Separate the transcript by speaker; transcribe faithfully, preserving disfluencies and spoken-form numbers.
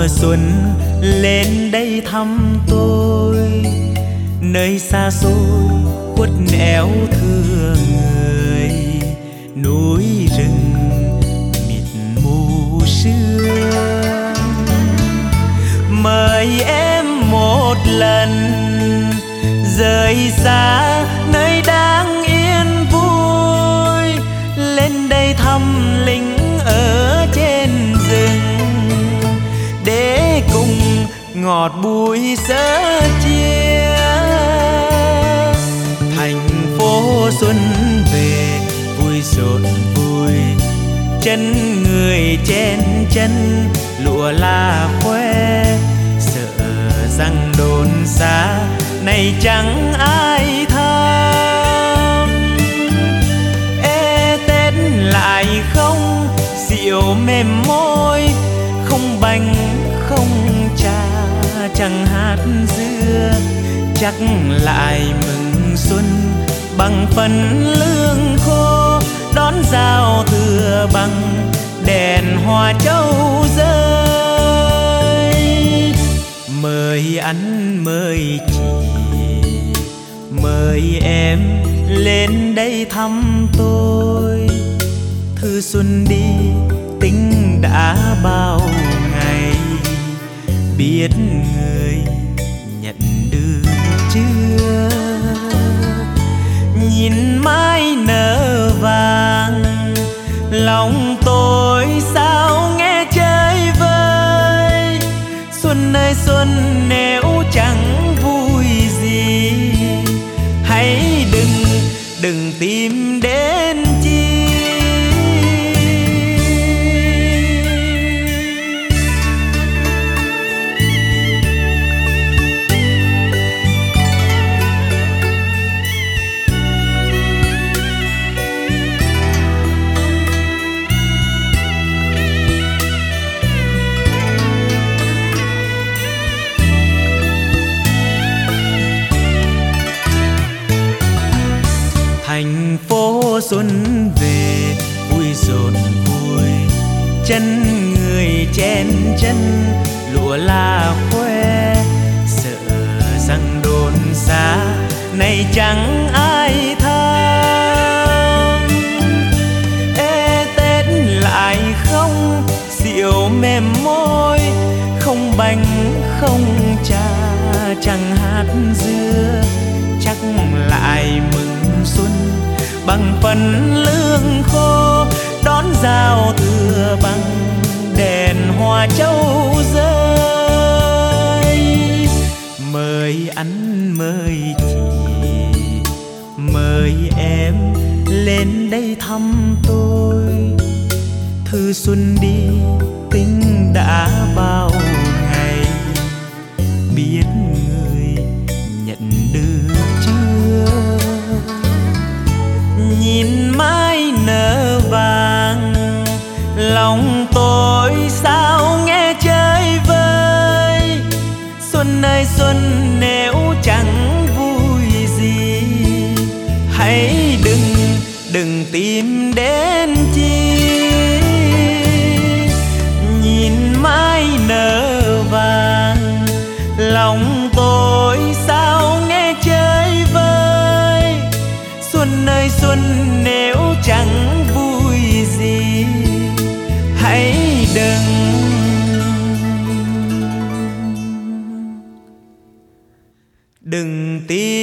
Speaker 1: mùa xuân lên đây thăm tôi, nơi xa xôi khuất nẻo thương người, núi rừng mịt mù sương. Mời em một lần rời xa nơi đang yên vui, lên đây thăm lính ở trên rừng để cùng ngọt bùi sớ chia. Thành phố xuân về vui rộn vui, chân người chen chân lụa la khoe, sợ rằng đồn xa này chẳng ai thăm. Ê Tết lại không rượu mềm môi, không bánh không trà chẳng hạt dưa, chắc lại mừng xuân bằng phần lương khô, đón giao thừa bằng đèn hoa châu rơi. Mời anh mời chị, mời em lên đây thăm tôi, thư xuân đi tính đã bao ngày, biết người nhận được chưa. Nhìn mai nở vàng lòng tôi sao nghe chơi vơi, xuân ơi xuân nếu chẳng vui gì, hãy đừng đừng tìm đến chi. Thành phố xuân về vui rộn vui, chân người chen chân lụa la khoe, sợ rằng đồn xa này chẳng ai thăm. Ê Tết lại không rượu mềm môi, không bánh không trà chẳng hạt dưa, chắc lại mừng xuân bằng phần lương khô, đón giao thừa bằng đèn hoa châu rơi. Mời anh mời chị, mời em lên đây thăm tôi, thư xuân đi tính đã bao ngày, biết người nhận được chưa. Nhìn mai nở vàng lòng tôi sao nghe chơi vơi, xuân ơi xuân nếu chẳng vui gì, hãy đừng đừng tìm đến chi. Nhìn mai nở vàng lòng tôi sao nghe chơi vơi, xuân ơi xuân nếu chẳng vui gì, hãy đừng đừng tìm